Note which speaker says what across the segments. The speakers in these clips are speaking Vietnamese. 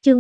Speaker 1: Chương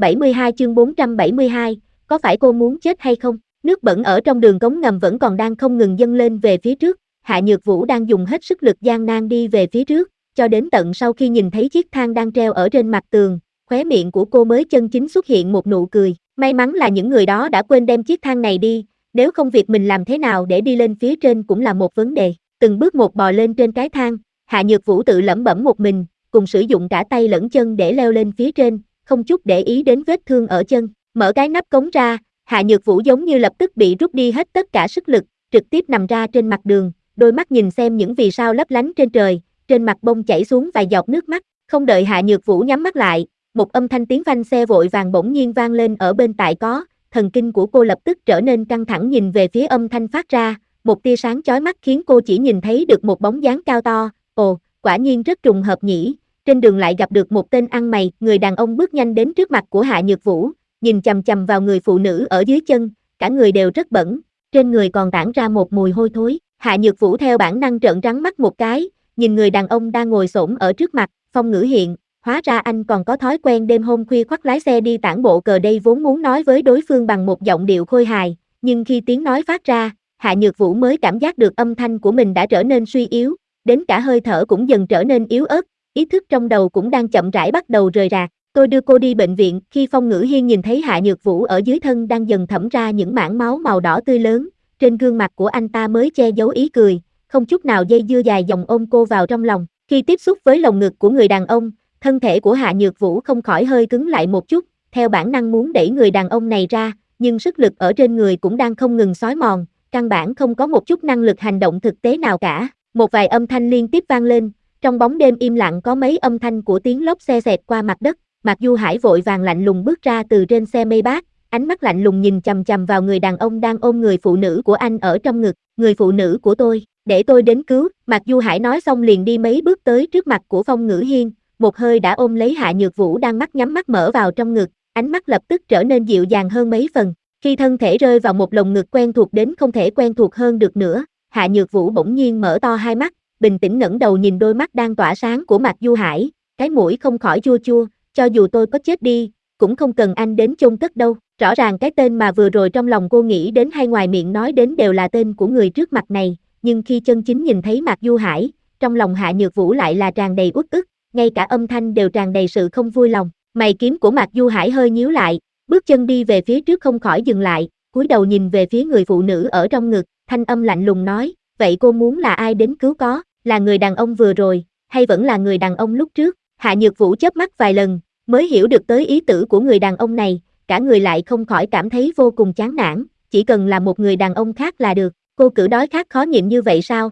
Speaker 1: 472, có phải cô muốn chết hay không? Nước bẩn ở trong đường cống ngầm vẫn còn đang không ngừng dâng lên về phía trước, Hạ Nhược Vũ đang dùng hết sức lực gian nan đi về phía trước, cho đến tận sau khi nhìn thấy chiếc thang đang treo ở trên mặt tường, khóe miệng của cô mới chân chính xuất hiện một nụ cười. May mắn là những người đó đã quên đem chiếc thang này đi, nếu không việc mình làm thế nào để đi lên phía trên cũng là một vấn đề. Từng bước một bò lên trên cái thang, Hạ Nhược Vũ tự lẩm bẩm một mình, cùng sử dụng cả tay lẫn chân để leo lên phía trên, không chút để ý đến vết thương ở chân. Mở cái nắp cống ra, Hạ Nhược Vũ giống như lập tức bị rút đi hết tất cả sức lực, trực tiếp nằm ra trên mặt đường, đôi mắt nhìn xem những vì sao lấp lánh trên trời, trên mặt bông chảy xuống vài giọt nước mắt. Không đợi Hạ Nhược Vũ nhắm mắt lại, một âm thanh tiếng phanh xe vội vàng bỗng nhiên vang lên ở bên tai có, thần kinh của cô lập tức trở nên căng thẳng nhìn về phía âm thanh phát ra, một tia sáng chói mắt khiến cô chỉ nhìn thấy được một bóng dáng cao to. Ồ, quả nhiên rất trùng hợp nhỉ. Trên đường lại gặp được một tên ăn mày, người đàn ông bước nhanh đến trước mặt của Hạ Nhược Vũ, nhìn chằm chằm vào người phụ nữ ở dưới chân, cả người đều rất bẩn, trên người còn tản ra một mùi hôi thối. Hạ Nhược Vũ theo bản năng trợn trắng mắt một cái, nhìn người đàn ông đang ngồi xổm ở trước mặt, Phong Ngữ Hiện, hóa ra anh còn có thói quen đêm hôm khuya khoắt lái xe đi tản bộ cờ. Đây vốn muốn nói với đối phương bằng một giọng điệu khôi hài, nhưng khi tiếng nói phát ra, Hạ Nhược Vũ mới cảm giác được âm thanh của mình đã trở nên suy yếu, đến cả hơi thở cũng dần trở nên yếu ớt, ý thức trong đầu cũng đang chậm rãi bắt đầu rời rạc. Tôi đưa cô đi bệnh viện. Khi Phong Ngữ Hiên nhìn thấy Hạ Nhược Vũ ở dưới thân đang dần thẩm ra những mảng máu màu đỏ tươi lớn, trên gương mặt của anh ta mới che giấu ý cười, không chút nào dây dưa dài dòng ôm cô vào trong lòng. Khi tiếp xúc với lồng ngực của người đàn ông, thân thể của Hạ Nhược Vũ không khỏi hơi cứng lại một chút, theo bản năng muốn đẩy người đàn ông này ra, nhưng sức lực ở trên người cũng đang không ngừng xói mòn, căn bản không có một chút năng lực hành động thực tế nào cả. Một vài âm thanh liên tiếp vang lên, trong bóng đêm im lặng có mấy âm thanh của tiếng lốp xe xẹt qua mặt đất. Mạc Du Hải vội vàng lạnh lùng bước ra từ trên xe Maybach, ánh mắt lạnh lùng nhìn chằm chằm vào người đàn ông đang ôm người phụ nữ của anh ở trong ngực. Người phụ nữ của tôi, để tôi đến cứu. Mạc Du Hải nói xong liền đi mấy bước tới trước mặt của Phong Ngữ Hiên, một hơi đã ôm lấy Hạ Nhược Vũ đang mắt nhắm mắt mở vào trong ngực, ánh mắt lập tức trở nên dịu dàng hơn mấy phần. Khi thân thể rơi vào một lồng ngực quen thuộc đến không thể quen thuộc hơn được nữa, Hạ Nhược Vũ bỗng nhiên mở to hai mắt, bình tĩnh ngẩng đầu nhìn đôi mắt đang tỏa sáng của Mạc Du Hải, cái mũi không khỏi chua chua. Cho dù tôi có chết đi, cũng không cần anh đến chôn cất đâu. Rõ ràng cái tên mà vừa rồi trong lòng cô nghĩ đến hay ngoài miệng nói đến đều là tên của người trước mặt này, nhưng khi chân chính nhìn thấy Mạc Du Hải, trong lòng Hạ Nhược Vũ lại là tràn đầy uất ức, ngay cả âm thanh đều tràn đầy sự không vui lòng. Mày kiếm của Mạc Du Hải hơi nhíu lại, bước chân đi về phía trước không khỏi dừng lại, cúi đầu nhìn về phía người phụ nữ ở trong ngực, thanh âm lạnh lùng nói, vậy cô muốn là ai đến cứu có, là người đàn ông vừa rồi, hay vẫn là người đàn ông lúc trước? Hạ Nhược Vũ chớp mắt vài lần, mới hiểu được tới ý tử của người đàn ông này, cả người lại không khỏi cảm thấy vô cùng chán nản, chỉ cần là một người đàn ông khác là được. Cô cử đói khát khó nhịn như vậy sao?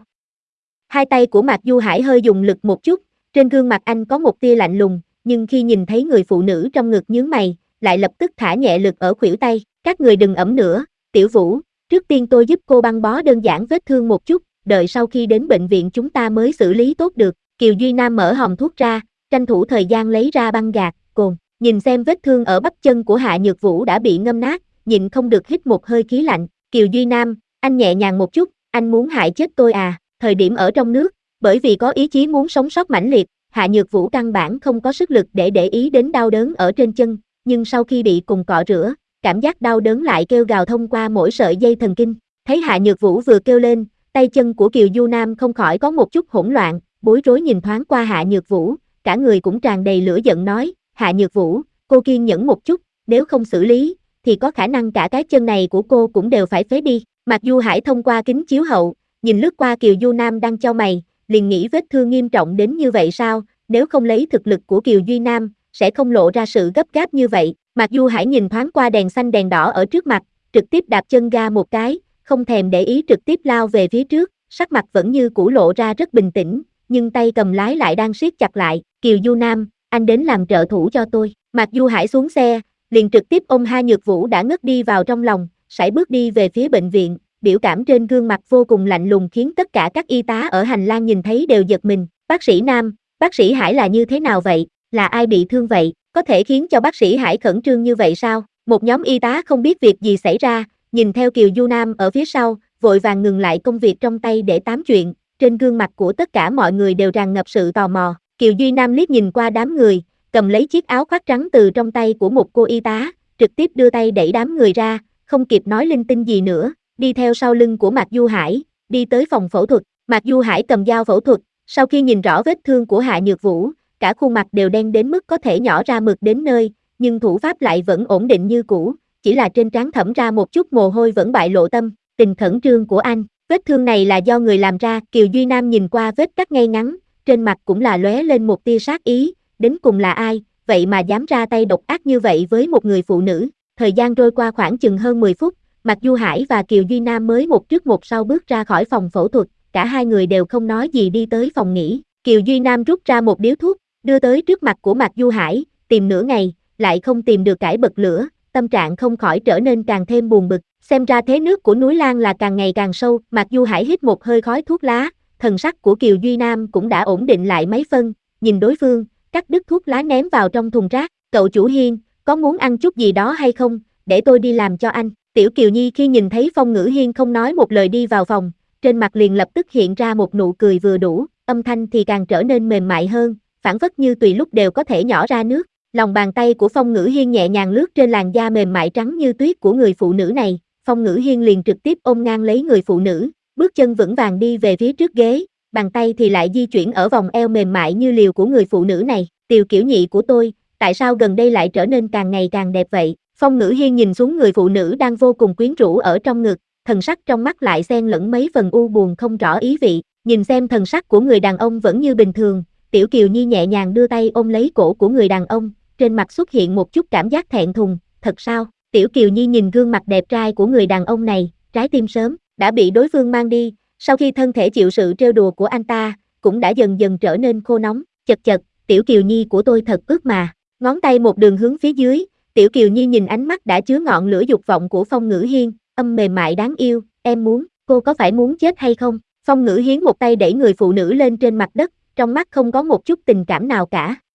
Speaker 1: Hai tay của Mạc Du Hải hơi dùng lực một chút, trên gương mặt anh có một tia lạnh lùng, nhưng khi nhìn thấy người phụ nữ trong ngực nhướng mày, lại lập tức thả nhẹ lực ở khuỷu tay. Các người đừng ẩm nữa, Tiểu Vũ, trước tiên tôi giúp cô băng bó đơn giản vết thương một chút, đợi sau khi đến bệnh viện chúng ta mới xử lý tốt được. Kiều Duy Nam mở hòm thuốc ra, tranh thủ thời gian lấy ra băng gạc, cồn, nhìn xem vết thương ở bắp chân của Hạ Nhược Vũ đã bị ngâm nát, nhịn không được hít một hơi khí lạnh. Kiều Duy Nam, anh nhẹ nhàng một chút, anh muốn hại chết tôi à? Thời điểm ở trong nước, bởi vì có ý chí muốn sống sót mãnh liệt, Hạ Nhược Vũ căn bản không có sức lực để ý đến đau đớn ở trên chân, nhưng sau khi bị cùng cọ rửa, cảm giác đau đớn lại kêu gào thông qua mỗi sợi dây thần kinh. Thấy Hạ Nhược Vũ vừa kêu lên, tay chân của Kiều Du Nam không khỏi có một chút hỗn loạn, bối rối nhìn thoáng qua Hạ Nhược Vũ, cả người cũng tràn đầy lửa giận nói, Hạ Nhược Vũ, cô kiên nhẫn một chút, nếu không xử lý, thì có khả năng cả cái chân này của cô cũng đều phải phế đi. Mạc Du Hải thông qua kính chiếu hậu, nhìn lướt qua Kiều Du Nam đang chau mày, liền nghĩ vết thương nghiêm trọng đến như vậy sao, nếu không lấy thực lực của Kiều Duy Nam, sẽ không lộ ra sự gấp gáp như vậy. Mạc Du Hải nhìn thoáng qua đèn xanh đèn đỏ ở trước mặt, trực tiếp đạp chân ga một cái, không thèm để ý trực tiếp lao về phía trước, sắc mặt vẫn như cũ lộ ra rất bình tĩnh, nhưng tay cầm lái lại đang siết chặt lại. Kiều Du Nam, anh đến làm trợ thủ cho tôi. Mạc Du Hải xuống xe, liền trực tiếp ôm Hạ Nhược Vũ đã ngất đi vào trong lòng, sải bước đi về phía bệnh viện, biểu cảm trên gương mặt vô cùng lạnh lùng khiến tất cả các y tá ở hành lang nhìn thấy đều giật mình. Bác sĩ Nam, bác sĩ Hải là như thế nào vậy? Là ai bị thương vậy? Có thể khiến cho bác sĩ Hải khẩn trương như vậy sao? Một nhóm y tá không biết việc gì xảy ra, nhìn theo Kiều Du Nam ở phía sau, vội vàng ngừng lại công việc trong tay để tám chuyện, trên gương mặt của tất cả mọi người đều tràn ngập sự tò mò. Kiều Duy Nam liếc nhìn qua đám người, cầm lấy chiếc áo khoác trắng từ trong tay của một cô y tá, trực tiếp đưa tay đẩy đám người ra, không kịp nói linh tinh gì nữa, đi theo sau lưng của Mạc Du Hải, đi tới phòng phẫu thuật. Mạc Du Hải cầm dao phẫu thuật, sau khi nhìn rõ vết thương của Hạ Nhược Vũ, cả khuôn mặt đều đen đến mức có thể nhỏ ra mực đến nơi, nhưng thủ pháp lại vẫn ổn định như cũ, chỉ là trên trán thẩm ra một chút mồ hôi vẫn bại lộ tâm tình khẩn trương của anh. Vết thương này là do người làm ra. Kiều Duy Nam nhìn qua vết cắt ngay ngắn, trên mặt cũng là lóe lên một tia sát ý, đến cùng là ai, vậy mà dám ra tay độc ác như vậy với một người phụ nữ. Thời gian trôi qua khoảng chừng hơn 10 phút, Mạc Du Hải và Kiều Duy Nam mới một trước một sau bước ra khỏi phòng phẫu thuật, cả hai người đều không nói gì đi tới phòng nghỉ. Kiều Duy Nam rút ra một điếu thuốc, đưa tới trước mặt của Mạc Du Hải, tìm nửa ngày, lại không tìm được cải bật lửa, tâm trạng không khỏi trở nên càng thêm buồn bực, xem ra thế nước của núi Lan là càng ngày càng sâu. Mạc Du Hải hít một hơi khói thuốc lá, thần sắc của Kiều Duy Nam cũng đã ổn định lại mấy phân, nhìn đối phương, cắt đứt thuốc lá ném vào trong thùng rác, cậu chủ Hiên, có muốn ăn chút gì đó hay không, để tôi đi làm cho anh. Tiểu Kiều Nhi khi nhìn thấy Phong Ngữ Hiên không nói một lời đi vào phòng, trên mặt liền lập tức hiện ra một nụ cười vừa đủ, âm thanh thì càng trở nên mềm mại hơn, phảng phất như tùy lúc đều có thể nhỏ ra nước. Lòng bàn tay của Phong Ngữ Hiên nhẹ nhàng lướt trên làn da mềm mại trắng như tuyết của người phụ nữ này, Phong Ngữ Hiên liền trực tiếp ôm ngang lấy người phụ nữ, bước chân vững vàng đi về phía trước ghế, bàn tay thì lại di chuyển ở vòng eo mềm mại như liều của người phụ nữ này. Tiều Kiểu Nhị của tôi, tại sao gần đây lại trở nên càng ngày càng đẹp vậy? Phong Ngữ Hiên nhìn xuống người phụ nữ đang vô cùng quyến rũ ở trong ngực, thần sắc trong mắt lại xen lẫn mấy phần u buồn không rõ ý vị, nhìn xem thần sắc của người đàn ông vẫn như bình thường, Tiểu Kiều Nhi nhẹ nhàng đưa tay ôm lấy cổ của người đàn ông, trên mặt xuất hiện một chút cảm giác thẹn thùng, thật sao? Tiểu Kiều Nhi nhìn gương mặt đẹp trai của người đàn ông này, trái tim sớm đã bị đối phương mang đi, sau khi thân thể chịu sự trêu đùa của anh ta, cũng đã dần dần trở nên khô nóng, chật chật, Tiểu Kiều Nhi của tôi thật ướt mà, ngón tay một đường hướng phía dưới, Tiểu Kiều Nhi nhìn ánh mắt đã chứa ngọn lửa dục vọng của Phong Ngữ Hiên, âm mềm mại đáng yêu, em muốn, cô có phải muốn chết hay không? Phong Ngữ Hiên một tay đẩy người phụ nữ lên trên mặt đất, trong mắt không có một chút tình cảm nào cả.